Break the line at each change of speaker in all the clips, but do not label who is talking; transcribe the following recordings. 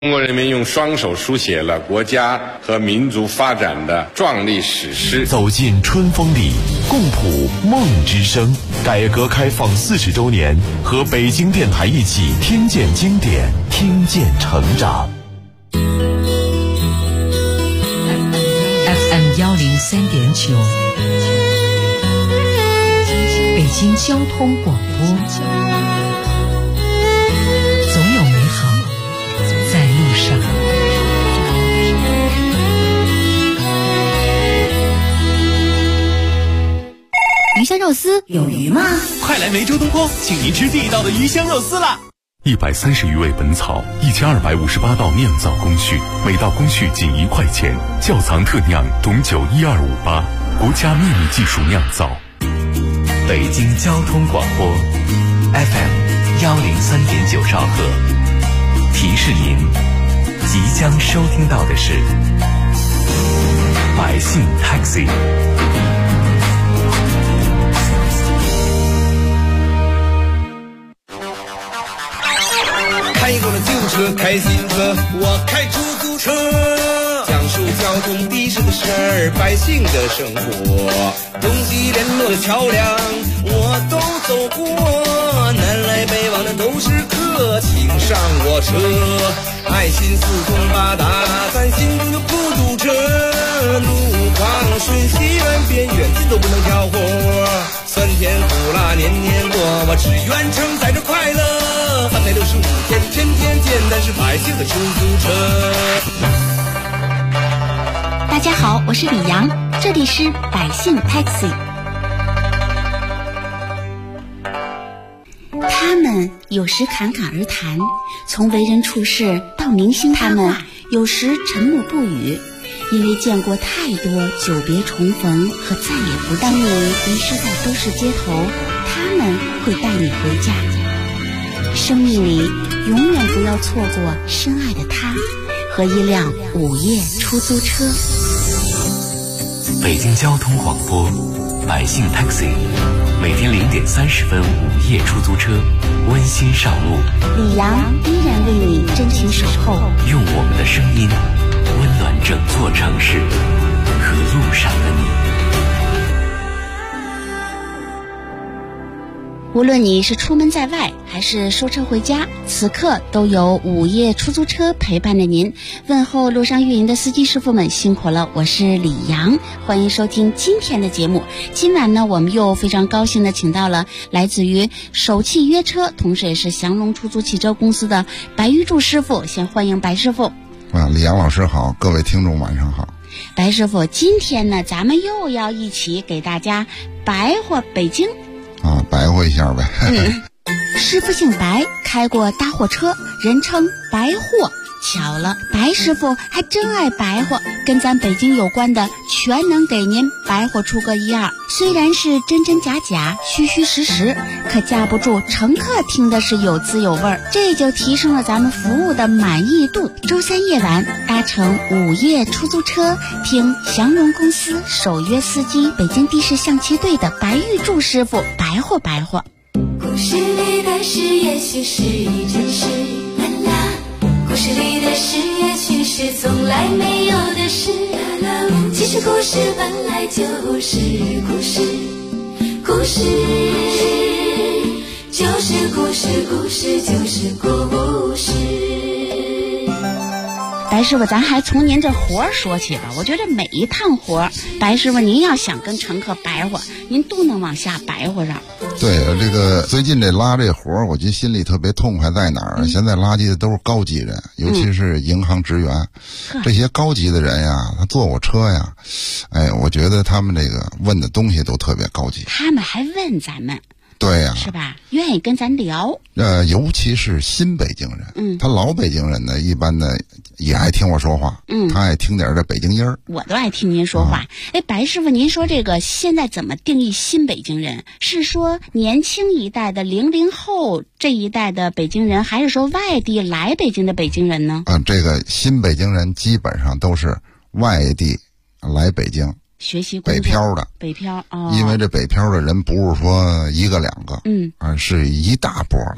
中国人民用双手书写了国家和民族发展的壮丽史诗。
走进春风里，共谱梦之声。改革开放40周年，和北京电台一起听见经典，听见成长。
FM 103.9，北京交通广播。总有美好在路上。
鱼香肉丝有鱼吗？
快来梅州东坡，请您吃地道的鱼香肉丝啦
！130余味本草，1258道酿造工序，每道工序仅1块钱。窖藏特酿董酒12588，国家秘密技术酿造。
北京交通广播 FM 103.9兆赫，提示您即将收听到的是百姓 Taxi。
开过了旧车，开新车，我开出租车，讲述交通的士的事儿，百姓的生活，东西联络的桥梁我都走过，南来北往的都是客，请上我车，爱心四通八达，咱心中就不堵车，路况顺西远边远近都不能挑活，酸甜苦辣年年过，我只愿承载着快乐，365天天天见，但是百姓的出租车。
大家好，我是李阳，这里是百姓 Taxi。 他们有时侃侃而谈，从为人处事到明星他们有时沉默不语，因为见过太多久别重逢和再也不当你迷失在都市街头，他们会带你回家。生命里永远不要错过深爱的他和一辆午夜出租车。
北京交通广播百姓 Taxi， 每天0点30分午夜出租车温馨上路，
李阳依然为你真情守候，
用我们的声音温暖整座城市和路上的你。
无论你是出门在外还是收车回家，此刻都有午夜出租车陪伴着您。问候路上运营的司机师傅们辛苦了，我是李阳，欢迎收听今天的节目。今晚呢，我们又非常高兴的请到了来自于首汽约车，同时也是祥龙出租汽车公司的白玉柱师傅，先欢迎白师傅。
李阳老师好，各位听众晚上好。
白师傅，今天呢，咱们又要一起给大家白活北京
白活一下呗。
师傅姓白，开过大货车，人称白货。巧了，白师傅还真爱白活，跟咱北京有关的全能给您白活出个一二。虽然是真真假假，虚虚实实，可架不住乘客听的是有滋有味，这就提升了咱们服务的满意度。周三夜晚搭乘午夜出租车，听祥龙公司首约司机北京的士象棋队的白玉柱师傅白活白活。
故事里的事也许是一真实，啦啦，故事里的事也许是从来没有的事，啦啦，其实故事本来就是故事，故事就是故事，故事就是故事。
白师傅，咱还从您这活儿说起吧。我觉得每一趟活儿，白师傅您要想跟乘客白活，您都能往下白活上。
对，这个最近这拉这活儿，我觉得心里特别痛快在哪儿？现在拉的都是高级人，尤其是银行职员，这些高级的人呀，他坐我车呀，我觉得他们这个问的东西都特别高级。
他们还问咱们。
对呀，
是吧？愿意跟咱聊。
尤其是新北京人，他老北京人呢，一般呢也爱听我说话，他爱听点这北京音儿。
我都爱听您说话。白师傅，您说这个现在怎么定义新北京人？是说年轻一代的00后这一代的北京人，还是说外地来北京的北京人呢？
这个新北京人基本上都是外地来北京
学习
北漂的，
北漂
因为这北漂的人不是说一个两个，是一大波了。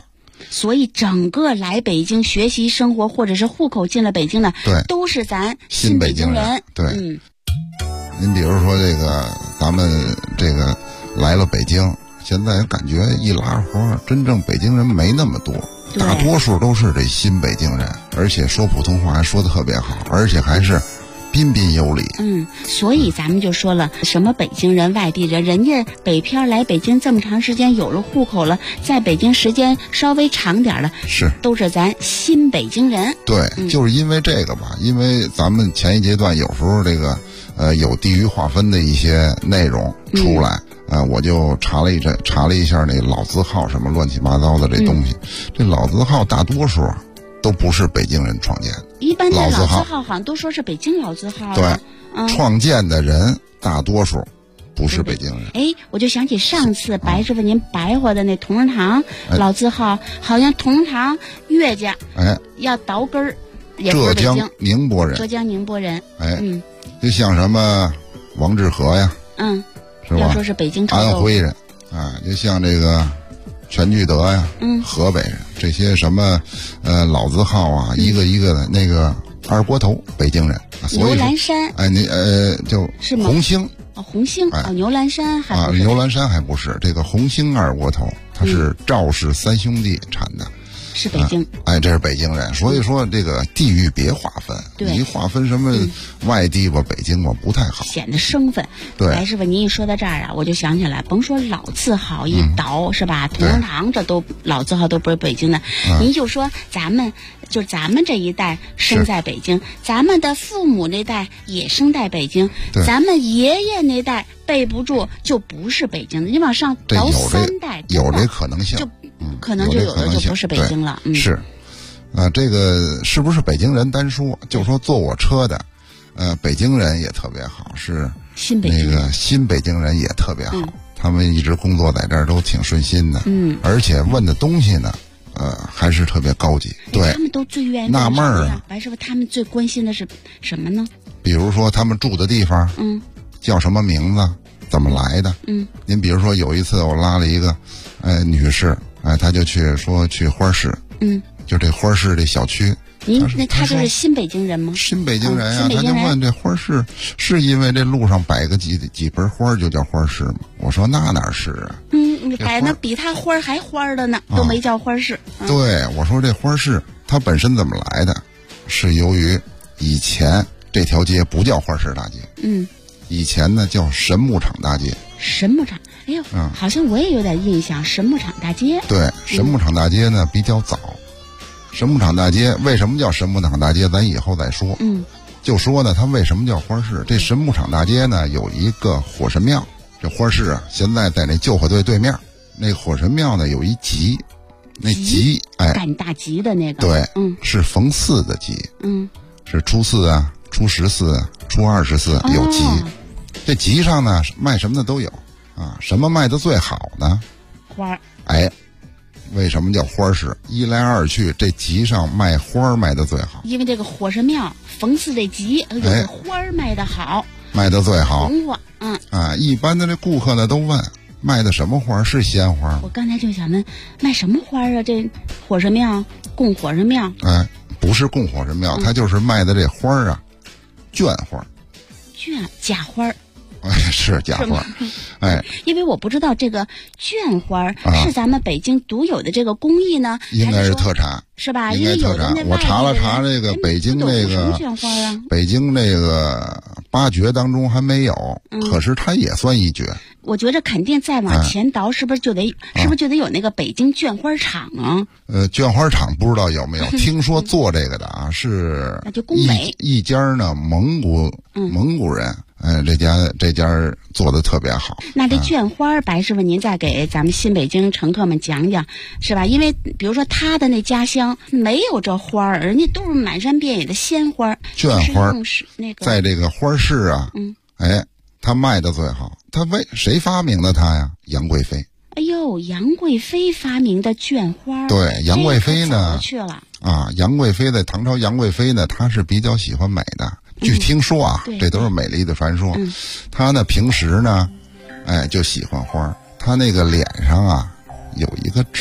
所以整个来北京学习生活或者是户口进了北京的，
对，
都是咱
新
北京
人。对，您比如说这个，咱们这个来了北京，现在感觉一拉活，真正北京人没那么多，大多数都是这新北京人，而且说普通话还说得特别好，而且还是彬彬有礼。
所以咱们就说了，什么北京人、外地人，人家北漂来北京这么长时间，有了户口了，在北京时间稍微长点了，
是都
是咱新北京人。
对，就是因为这个吧，因为咱们前一阶段有时候这个有地域划分的一些内容出来。我就查了一下那老字号什么乱七八糟的这东西，这老字号大多数都不是北京人创建的。
一般的老字号好像都说是北京老字号。
对，创建的人大多数不是北京人。
我就想起上次白师傅您白话的那同仁堂老字号，好像同仁堂岳家要倒根儿，也不是北京，
浙江宁波人。就像什么王致和呀，是吧？
要说是北京
安徽人就像这个全聚德呀，河北人，这些什么老字号啊，一个一个的那个二锅头北京人，
牛栏山
就是红星
红星牛栏山还不是
牛栏山还不是，这个红星二锅头它是赵氏三兄弟产的。
是北京，
这是北京人，所以说这个地域别划分，你划分什么外地吧、北京吧不太好，
显得生分。
对，
白师傅，您一说到这儿我就想起来，甭说老字号一倒是吧？同仁堂这都老字号都不是北京的，您就说咱们这一代生在北京，咱们的父母那代也生在北京，咱们爷爷那代背不住就不是北京的，你往上倒3代
有这可能性，
可能就有的就不是北京了。
是，这个是不是北京人单说，就说坐我车的，北京人也特别好，是那个新北京人也特别好，他们一直工作在这儿都挺顺心的，而且问的东西呢，还是特别高级。对，
他们都最愿意
纳闷儿啊，
白师傅，他们最关心的是什么呢？
比如说他们住的地方，叫什么名字，怎么来的？您比如说有一次我拉了一个女士。他就去花市，就这花市这小区。
他就是新北京人吗？
新北京人他就问这花市是因为这路上摆个几盆花就叫花市吗？我说那哪是啊？
你摆那比他花还花的呢，都没叫花市。
对，我说这花市它本身怎么来的？是由于以前这条街不叫花市大街，以前呢叫神牧场大街。
神牧场。好像我也有点印象，神牧场大街。
对，神牧场大街呢比较早。神牧场大街为什么叫神牧场大街？咱以后再说。就说呢，它为什么叫花市？这神牧场大街呢有一个火神庙，这花市现在在那救火队对面。那个火神庙呢有一集，那集
赶大集的那个。
对，是逢4的集。是初4啊，初14啊，初24有集。这集上呢卖什么的都有。什么卖的最好呢？
花。
为什么叫花市？一来二去，这集上卖花卖的最好。
因为这个火神庙逢4这集，花卖的好，
卖的最好。
红花，
一般的这顾客呢都问卖的什么花？是鲜花吗？
我刚才就想问，卖什么花啊？这火神庙供火神庙？
不是供火神庙，它就是卖的这花啊，绢花。
假花。
是假花，
因为我不知道这个绢花是咱们北京独有的这个工艺呢，
应该是特产，
是吧？
应该特产。我查了查这个北京那个
绢花啊，
北京那个8绝当中还没有，可是它也算一绝。
我觉着肯定再往前倒，是不是就得有那个北京绢花厂啊？
绢花厂不知道有没有，听说做这个的是
那就工美
一家呢，蒙古人。这家做的特别好。
那这绢花，白师傅您再给咱们新北京乘客们讲讲，是吧？因为比如说他的那家乡没有这花儿，人家都是满山遍野的鲜花。
绢花在这个花市啊，他卖的最好。谁发明的它呀？杨贵妃。
哎呦，杨贵妃发明的绢花。
对，杨贵妃呢
去了
杨贵妃在唐朝，杨贵妃呢她是比较喜欢美的。据听说啊，这都是美丽的传说。她呢平时呢，就喜欢花。她那个脸上啊有一个痣，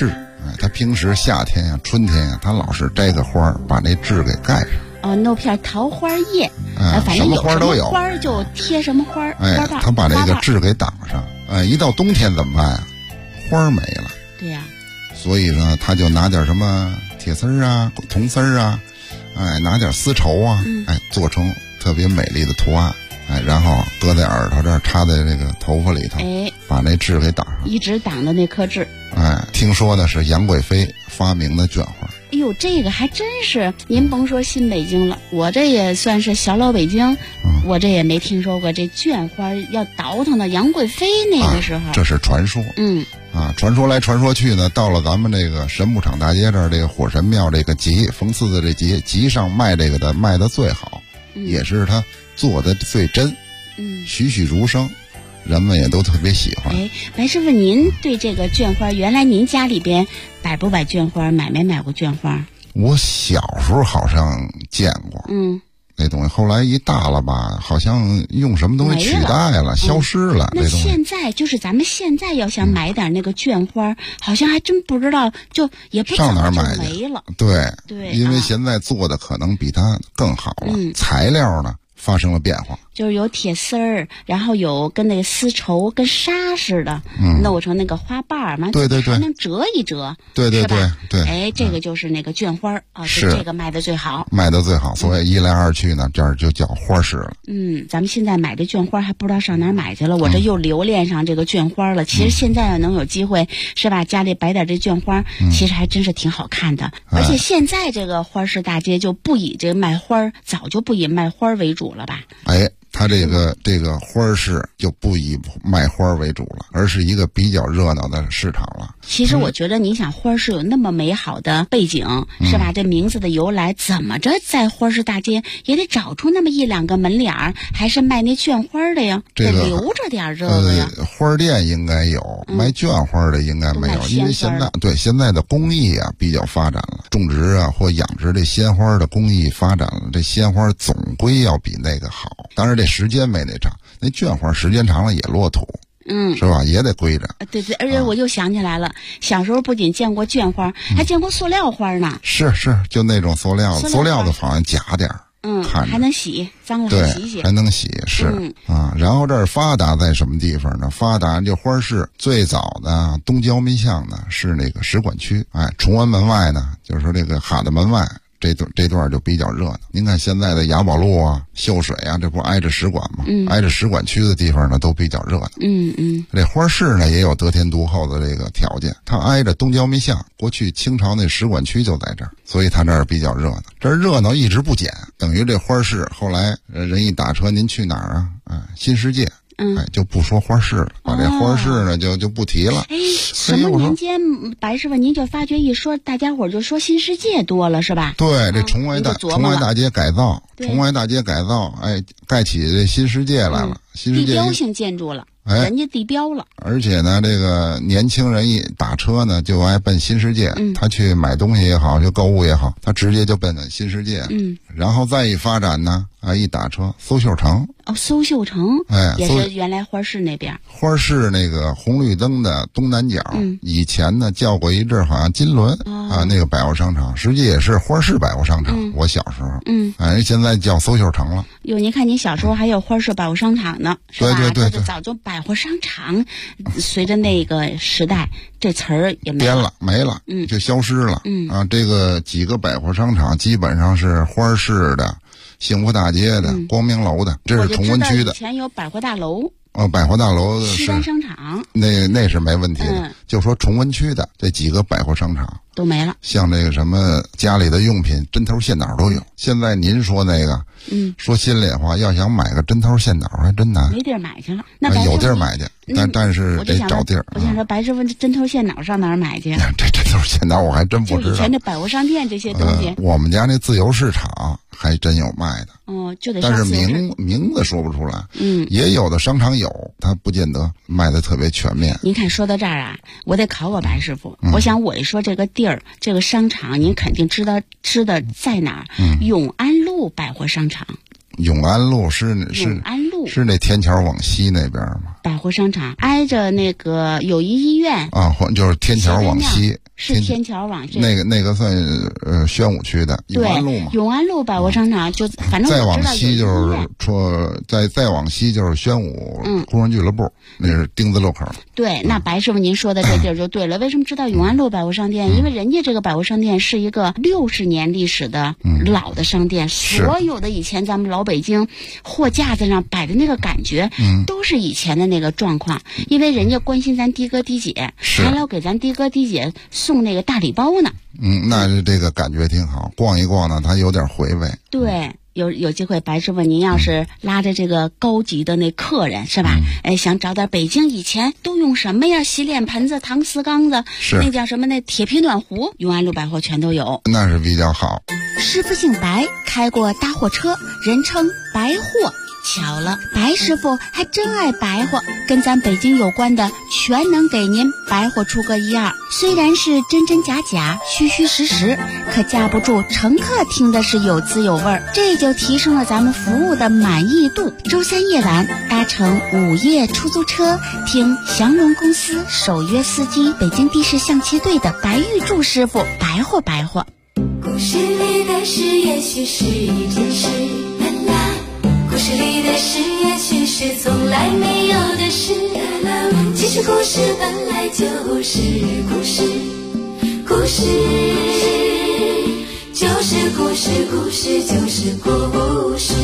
他平时夏天呀、春天呀，他老是摘个花把那痣给盖上。
哦，弄片桃花叶，反正有
什么花都有，
花就贴什么花。
他把这个痣给挡上。一到冬天怎么办啊？花没了。
对呀。
所以呢，他就拿点什么铁丝啊、铜丝啊，拿点丝绸啊，做成特别美丽的图案。然后搁在耳朵这儿，插在这个头发里头，把那痣给挡上，
一直挡的那颗痣。
听说的是杨贵妃发明的绢花。
哎呦，这个还真是，您甭说新北京了，我这也算是小老北京，我这也没听说过这绢花要倒腾到杨贵妃那个时候。
这是传说。传说来传说去呢，到了咱们这个神木厂大街这儿，这个火神庙这个集，逢次的这集上卖这个的卖的最好，也是他做的最真，栩栩如生，人们也都特别喜欢。
白师傅，您对这个绢花，原来您家里边摆不摆绢花，买没买过绢花？
我小时候好像见过，那东西后来一大了吧，好像用什么东西取代了，消失了。
那现在就是咱们现在要想买点那个绢花，好像还真不知道，就也不
上哪儿买去
没了。
对，因为现在做的可能比它更好了，材料呢发生了变化，
就是有铁丝儿，然后有跟那个丝绸跟纱似的，弄成那个花瓣儿嘛，
对，
还能折一折，
对，
这个就是那个绢花啊，是这个卖的最好，
所以一来二去呢，这儿就叫花市了。
咱们现在买这绢花还不知道上哪儿买去了，我这又留恋上这个绢花了。其实现在要能有机会，是吧？家里摆点这绢花，其实还真是挺好看的。而且现在这个花市大街就不以这卖花，早就不以卖花为主了吧？
它这个花市就不以卖花为主了，而是一个比较热闹的市场了。
其实我觉得，你想花市有那么美好的背景，是吧？这名字的由来，怎么着在花市大街也得找出那么一两个门脸儿，还是卖那绢花的呀？得留着点这个呀。
花店应该有，卖绢花的应该没有，因为现在的工艺啊比较发展了，种植啊或养殖这鲜花的工艺发展了，这鲜花总归要比那个好。当然这时间没那长，那绢花时间长了也落土，是吧？也得归着。
对，而且我又想起来了，小时候不仅见过绢花，还见过塑料花呢。
是，就那种塑料的好像假点儿。
还能洗，脏了还洗洗，
还能洗，是然后这儿发达在什么地方呢？发达就花市最早的东郊民巷呢是那个使馆区，崇文门外呢就是说这个哈德门外。这段就比较热闹。您看现在的雅宝路啊、秀水啊，这不挨着使馆吗？挨着使馆区的地方呢，都比较热闹。这花市呢也有得天独厚的这个条件，它挨着东郊民巷，过去清朝那使馆区就在这儿，所以它这儿比较热闹。这热闹一直不减，等于这花市后来人一打车，您去哪儿啊？新世界。就不说花市了，把这花市呢就不提了。
什么年间，白师傅您就发觉一说，大家伙就说新世界多了是吧？
对，这崇外大街改造，盖起这新世界来了，新世界
地标性建筑了。人家地标了，
而且呢，这个年轻人一打车呢，就爱奔新世界。他去买东西也好，就购物也好，他直接就奔新世界。然后再一发展呢，一打车，搜秀城。
搜秀城，也是原来花市那边。
花市那个红绿灯的东南角，以前呢叫过一阵好像金轮那个百货商场，实际也是花市百货商场。我小时候，现在叫搜秀城了。
哟，您看您小时候还有花市百货商场呢，是吧？
对，
早就百货商场，随着那个时代，这词儿也
没了，就消失了。这个几个百货商场基本上是花市的、幸福大街的、光明楼的，这是崇文区的。
以前有百货大楼。
百货大楼的
西单商场，
那是没问题的。就说崇文区的这几个百货商场
都没了，
像这个什么家里的用品、针头线脑都有。现在您说那个，说心里话，要想买个针头线脑还真难，
没地儿买去了。那
有地儿买去，但是得找地儿。
我想说，白师傅这针头线脑上哪儿买去？
这针头线脑我还真不知道。
就以前这百货商店这些东西，
我们家那自由市场还真有卖的。
就得
但是名字说不出来。也有的商场有，它不见得卖的特别全面。
您看说到这儿啊，我得考白师傅。我想我一说这个地儿，这个商场，您肯定知道在哪儿？永安路百货商场。
永安路是
永安路路
是那天桥往西那边吗？
百货商场挨着那个友谊医院
啊，就是天桥往西，
是天桥往这
那个算宣武区的永安路嘛。
永安路百货商场就反正
再往西就是说再往西就是宣武工人俱乐部，那是丁字路口。
对，那白师傅您说的这地儿就对了。为什么知道永安路百货商店？因为人家这个百货商店是一个60年历史的老的商店，所有的以前咱们老北京货架子上摆的那个感觉，都是以前的那个状况。因为人家关心咱的哥的姐，还老给咱的哥的姐送那个大礼包呢。
那这个感觉挺好，逛一逛呢，它有点回味。
对。有机会，白师傅您要是拉着这个高级的那客人是吧？想找点北京以前都用什么呀？洗脸盆子、搪瓷缸子，那叫什么？那铁皮暖壶，永安路百货全都有，
那是比较好。
师傅姓白，开过大货车，人称白货。巧了，白师傅还真爱白话，跟咱北京有关的全能给您白话出个一二。虽然是真真假假、虚虚实实，可架不住乘客听的是有滋有味，这就提升了咱们服务的满意度。周三夜晚搭乘午夜出租车，听祥龙公司首约司机北京的士象棋队的白玉柱师傅白话白话。
故事里的事也许是一件事，啦啦。故事里的事也许是从来没有的事，其实故事本来就是故事，故事就是故事，故事就是故事。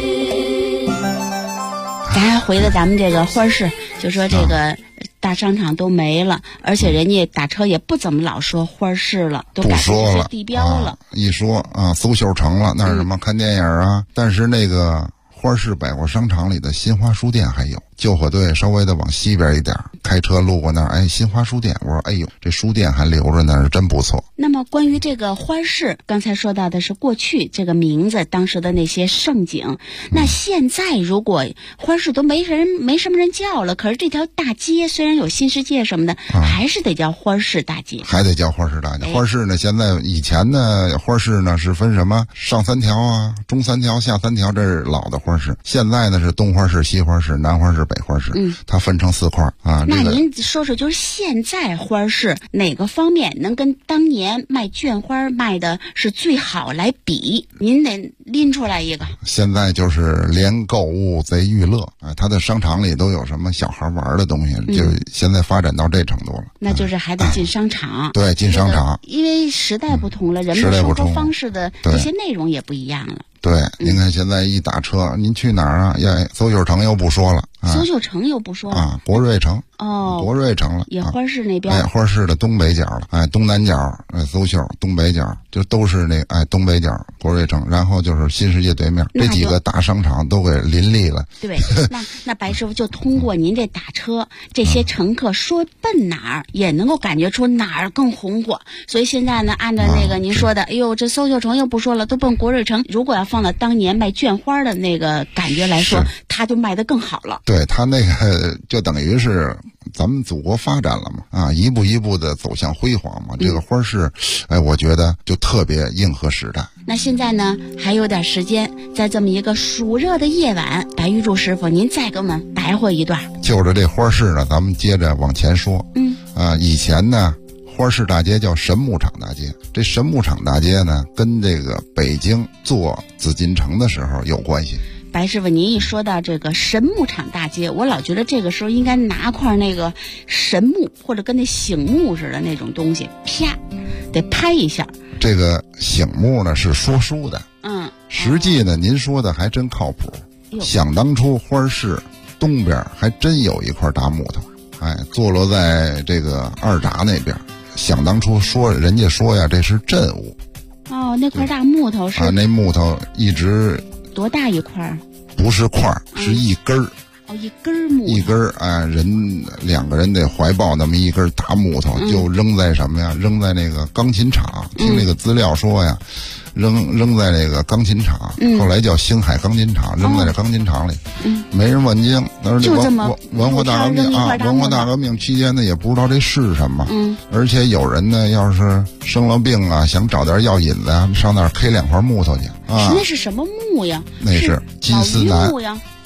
咱还回到咱们这个花市，就说这个大商场都没了，而且人家打车也不怎么老说花市了，都改成是地标了。
一说啊，苏绣城了，那是什么看电影啊？但是那个花市百货商场里的新华书店还有。救火队稍微的往西边一点，开车路过那儿，新华书店，我说哎呦，这书店还留着呢，是真不错。
那么关于这个花市，刚才说到的是过去这个名字，当时的那些盛景。那现在如果花市都没什么人叫了，可是这条大街虽然有新世界什么的，还是得叫花市大街，
还得叫花市大街。花市呢，现在以前呢，花市呢是分什么上3条啊，中3条，下3条，这是老的花市。现在呢是东花市、西花市、南花市、北花市，它分成4块啊。
那您说说，就是现在花市哪个方面能跟当年卖绢花卖的是最好来比？您得拎出来一个。
现在就是连购物贼娱乐啊，它的商场里都有什么小孩玩的东西，就现在发展到这程度了。
那就是还得进商场。
对，进商场，
因为时代不同了，人们生活方式的这些内容也不一样了。
对，您看现在一打车，您去哪儿啊？邹秀城又不说了，
邹秀城又不说了
啊，国瑞城国瑞城了，
也花市那边，
花市的东北角了，东南角，邹秀东北角就都是那东北角国瑞城，然后就是新世界对面，这几个大商场都给林立了。
对，那白师傅就通过您这打车，这些乘客说奔哪儿，也能够感觉出哪儿更红火。所以现在呢，按照那个您说的，哎呦，这邹秀城又不说了，都奔国瑞城。如果要放到当年卖绢花的那个感觉来说，它就卖得更好了。
对，它那个就等于是咱们祖国发展了嘛，一步一步的走向辉煌嘛。这个花市，我觉得就特别应和时代。
那现在呢，还有点时间，在这么一个暑热的夜晚，白玉柱师傅，您再给我们白话一段。
就着这花市呢，咱们接着往前说。以前呢，花市大街叫神牧场大街。这神牧场大街呢，跟这个北京做紫禁城的时候有关系。
白师傅，您一说到这个神牧场大街，我老觉得这个时候应该拿块那个神木或者跟那醒木似的那种东西，啪，得拍一下。
这个醒木呢是说书的，实际呢您说的还真靠谱。想当初花市东边还真有一块大木头，坐落在这个二闸那边。想当初人家说呀，这是镇物。
那块大木头是
那木头一直
多大一块？
不是块儿，是一根儿。
一根木头。
一根儿，两个人得怀抱那么一根大木头，就扔在什么呀？扔在那个钢琴厂。听那个资料说呀，扔在那个钢琴厂，后来叫星海钢琴厂，扔在这钢琴厂里，没人问津。但是文化大革命文化大革命期间呢，也不知道这是什么，而且有人呢，要是生了病啊，想找点药引子啊，上那儿 K 2块木头去啊。
那是什么木呀？
那是金丝楠。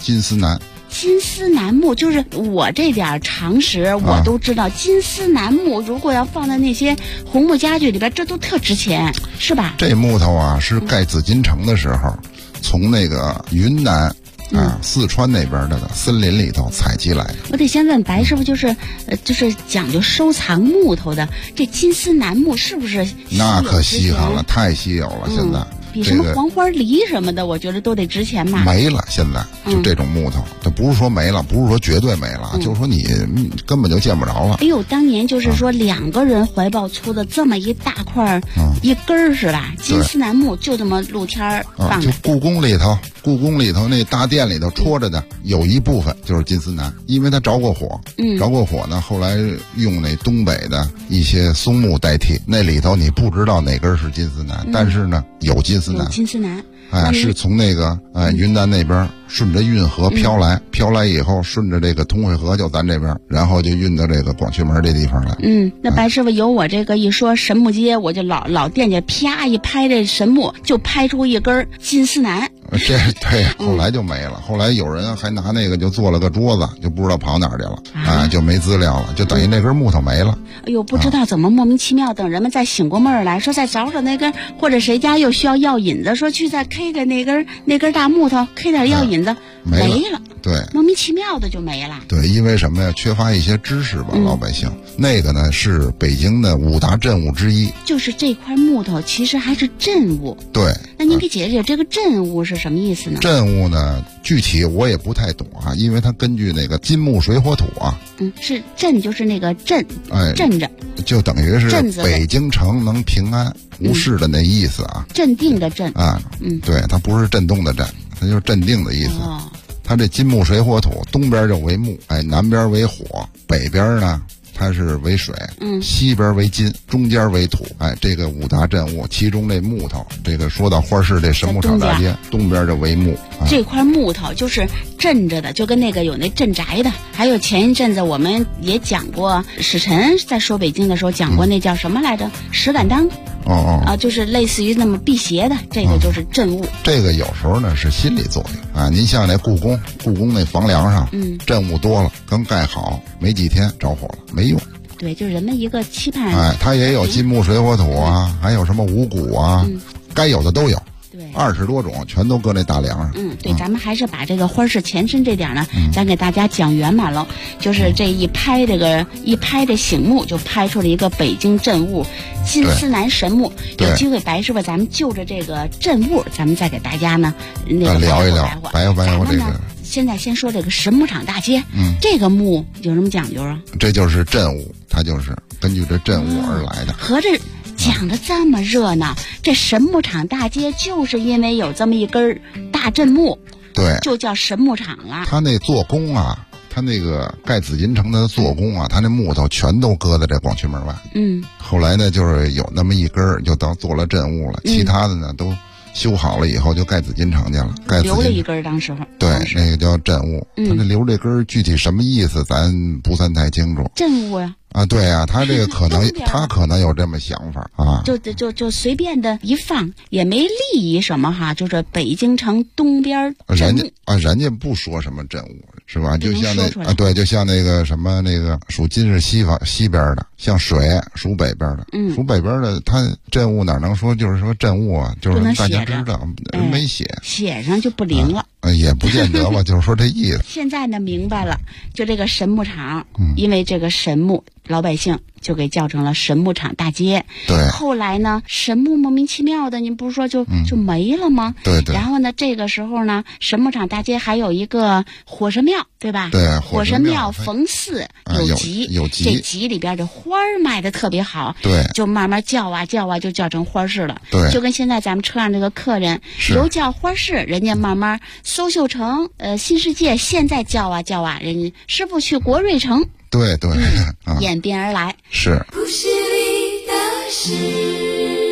金丝楠。
金丝楠木就是我这点常识，我都知道。金丝楠木如果要放在那些红木家具里边，这都特值钱，是吧？
这木头啊，是盖紫禁城的时候，从那个云南四川那边的森林里头采集来的。
我得先问白师傅，就是讲究收藏木头的，这金丝楠木是不是
那可稀罕了，太稀有了，现在。
比什么黄花梨什么的，我觉得都得值钱嘛。
没了，现在就这种木头，它不是说没了，不是说绝对没了，就是说你根本就见不着了。
哎呦，当年就是说2个人怀抱粗的这么一大块一根儿是吧？金丝楠木就这么露天放
就故宫里头那大殿里头戳着的有一部分就是金丝楠，因为它着过火，着过火呢，后来用那东北的一些松木代替，那里头你不知道哪根是金丝楠，但是呢有金丝楠，是从那个云南那边顺着运河飘来以后，顺着这个通惠河就咱这边，然后就运到这个广渠门这地方来。
那白师傅有我这个一说神木街，我就老惦记，啪一拍这神木，就拍出一根金丝楠。
这对，后来就没了。后来有人还拿那个就做了个桌子，就不知道跑哪儿去了就没资料了，就等于那根木头没了。
哎呦，不知道怎么莫名其妙，等人们再醒过味儿来，说再找找那根，或者谁家又需要药引子，说去再 K 个那根大木头 K 点药引子，没了。
对，
莫名其妙的就没了。
对，因为什么呀？缺乏一些知识吧，老百姓。那个呢是北京的5大镇物之一，
就是这块木头其实还是镇物。
对，
那您给解释这个镇物是什么意思呢？
镇物呢，具体我也不太懂因为它根据那个金木水火土
是镇，就是那个镇，镇着，
就等于是北京城能平安无事的那意思
镇定的镇
对，它不是震动的震，它就是镇定的意思。它这金木水火土，东边就为木，南边为火，北边呢它是为水，西边为金，中间为土，这个5大镇物，其中这木头，这个说到花市这神木厂大街，东边就为木，
这块木头就是镇着的，就跟那个有那镇宅的，还有前一阵子我们也讲过，史晨在说北京的时候讲过那叫什么来着，石敢当。就是类似于那么辟邪的，这个就是镇物。
这个有时候呢是心理作用您像那故宫那房梁上，镇物多了，刚盖好没几天着火了，没用。
对，就是人们一个期盼。
它也有金木水火土还有什么五谷该有的都有。
对
，20多种全都搁那大梁上。
对，咱们还是把这个花市前身这点呢，咱给大家讲圆满了。就是这一拍这醒目，就拍出了一个北京镇物金丝楠神木。有机会白师傅，咱们就着这个镇物，咱们再给大家呢
聊一聊，白活这个。
现在先说这个神木厂大街，这个木有什么讲究啊？
这就是镇物，它就是根据这镇物而来的。
合着讲的这么热闹，这神木厂大街就是因为有这么一根大镇木，
对，
就叫神木厂了。
他那做工他那个盖紫禁城的做工他那木头全都搁在这广渠门外。后来呢，就是有那么一根就当做了镇物了，其他的呢都修好了以后就盖紫禁城去了，
留了一根当时候。
对，那个叫镇物。他那留这根具体什么意思，咱不算太清楚。
镇物呀。
对他这个他可能有这么想法
就随便的一放，也没立意什么就是北京城东边
人家不说什么镇物是吧？就像对，就像那个什么那个属金是西边的，像水属北边的，属北边的，它镇物哪能说就是说镇物就是大家知道没
写上就不灵了。
也不见得吧，就是说这意思。
现在呢明白了，就这个神木厂，因为这个神木，老百姓就给叫成了神木厂大街。
对。
后来呢，神木莫名其妙的，您不是说就没了吗？
对。
然后呢，这个时候呢，神木厂大街还有一个火神庙，对吧？
对。
火神庙逢祀有集，这集里边的花儿卖的特别好。
对。
就慢慢叫就叫成花市了。
对。
就跟现在咱们车上这个客人由叫花市，人家慢慢搜秀城新世界，现在叫人家师傅去国瑞城。
对，
演变而来。
是
故事里的事。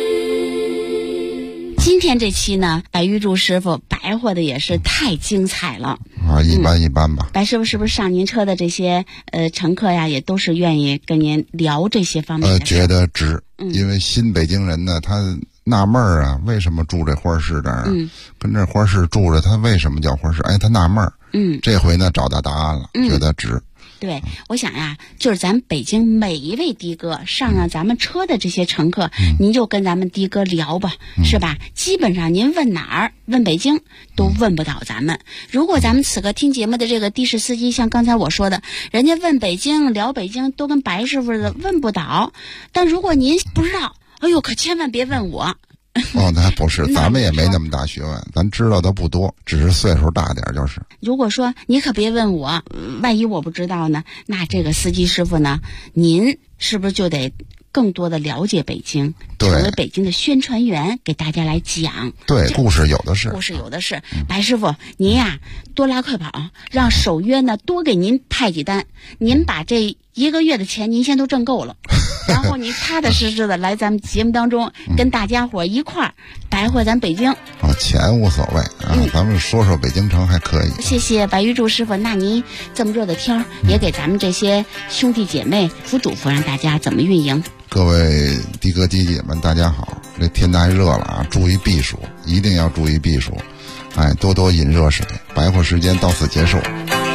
今天这期呢，白玉柱师傅白活的也是太精彩了
一般吧。
白师傅是不是上您车的这些乘客呀，也都是愿意跟您聊这些方面的事？
觉得值，因为新北京人呢，他纳闷儿啊，为什么住这花市这儿？跟这花市住着，他为什么叫花市？哎，他纳闷儿。这回呢找到答案了，觉得值。
对，我想呀，就是咱北京每一位的哥上咱们车的这些乘客，您就跟咱们的哥聊吧，是吧？基本上您问哪儿，问北京都问不倒咱们。如果咱们此刻听节目的这个的士司机，像刚才我说的，人家问北京聊北京都跟白师傅似的，问不倒。但如果您不知道，哎呦，可千万别问我。
那不是，咱们也没那么大学问，咱知道的不多，只是岁数大点就是。
如果说你可别问我，万一我不知道呢，那这个司机师傅呢，您是不是就得更多的了解北京，成为北京的宣传员，给大家来讲。
对，故事有的是，白师傅，您呀多拉快跑，
让守约呢多给您派几单，您把这1个月的钱您先都挣够了，然后您踏踏实实的来咱们节目当中，跟大家伙一块儿白活咱北京。
钱无所谓啊，咱们说说北京城还可以。
谢谢白玉柱师傅，那您这么热的天也给咱们这些兄弟姐妹嘱咐，让大家怎么运营。
各位的哥的姐们，大家好！这天太热了啊，注意避暑，一定要注意避暑。多多饮热水。白活时间到此结束。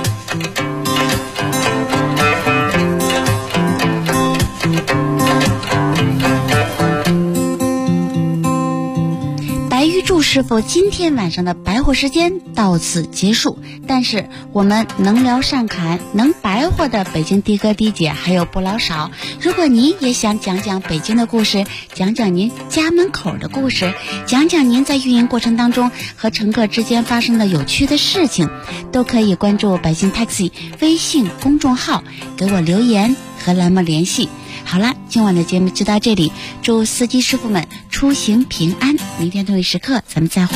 祝师傅今天晚上的白活时间到此结束，但是我们能聊善侃能白活的北京的哥的姐还有不老少。如果您也想讲讲北京的故事，讲讲您家门口的故事，讲讲您在运营过程当中和乘客之间发生的有趣的事情，都可以关注百姓 Taxi 微信公众号，给我留言和栏目联系。好了，今晚的节目就到这里，祝司机师傅们出行平安，明天同一时刻咱们再会。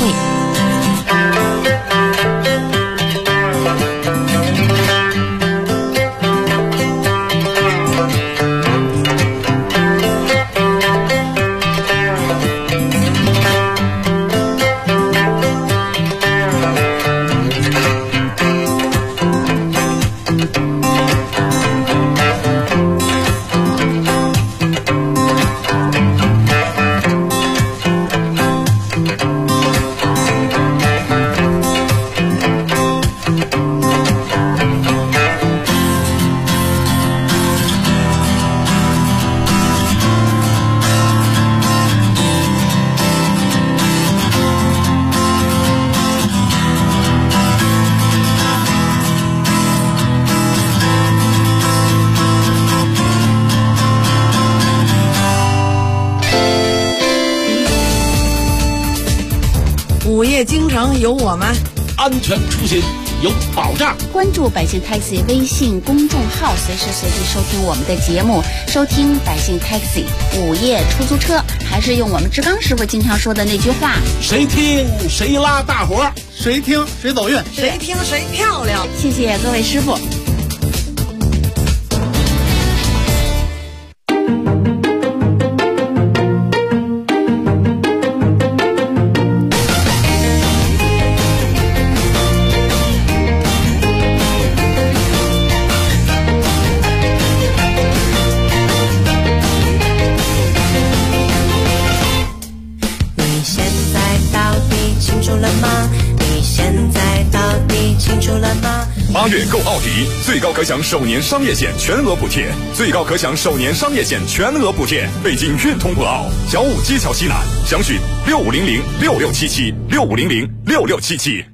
午夜京城有我们，
安全出行有保障。
关注百姓 Taxi 微信公众号，随时随地收听我们的节目，收听百姓 Taxi 午夜出租车。还是用我们志刚师傅经常说的那句话：
谁听谁拉大伙，
谁听谁走运，
谁听谁漂亮。
谢谢各位师傅。
8月购奥迪，最高可享首年商业险全额补贴，最高可享首年商业险全额补贴。北京运通博奥，小武街桥西南，详询6500-6677，6500-6677。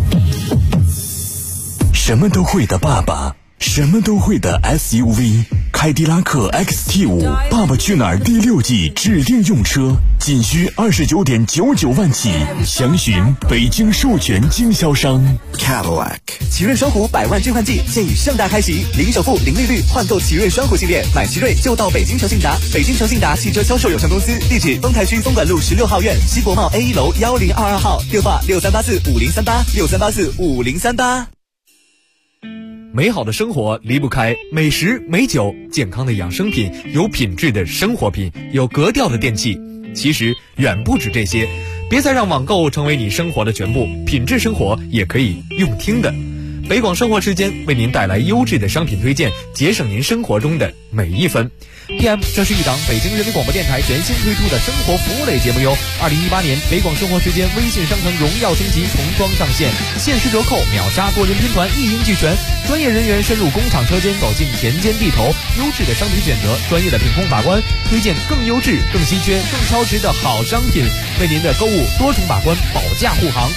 什么都会的爸爸，什么都会的 SUV， 凯迪拉克 XT5， 爸爸去哪儿第6季指定用车，仅需29.99万起，详询北京授权经销商 Cadillac。
奇瑞双虎100万置换季现已盛大开启，零首付、零利率换购奇瑞双虎系列，买奇瑞就到北京诚信达。北京诚信达汽车销售有限公司，地址丰台区东莞路16号院西国贸 A1 楼1022号，电话63845038，63845038。
美好的生活离不开美食美酒，健康的养生品，有品质的生活品，有格调的电器。其实远不止这些，别再让网购成为你生活的全部，品质生活也可以用听的。北广生活之间为您带来优质的商品推荐，节省您生活中的每一分。 PM， 这是一档北京人民广播电台全新推出的生活服务类节目哟。2018年北广生活时间微信商城荣耀升级重装上线，限时折扣，秒杀多人拼团，一应俱全。专业人员深入工厂车间，走进田间地头，优质的商品选择，专业的品控把关，推荐更优质、更稀缺、更超值的好商品，为您的购物多重把关，保驾护航。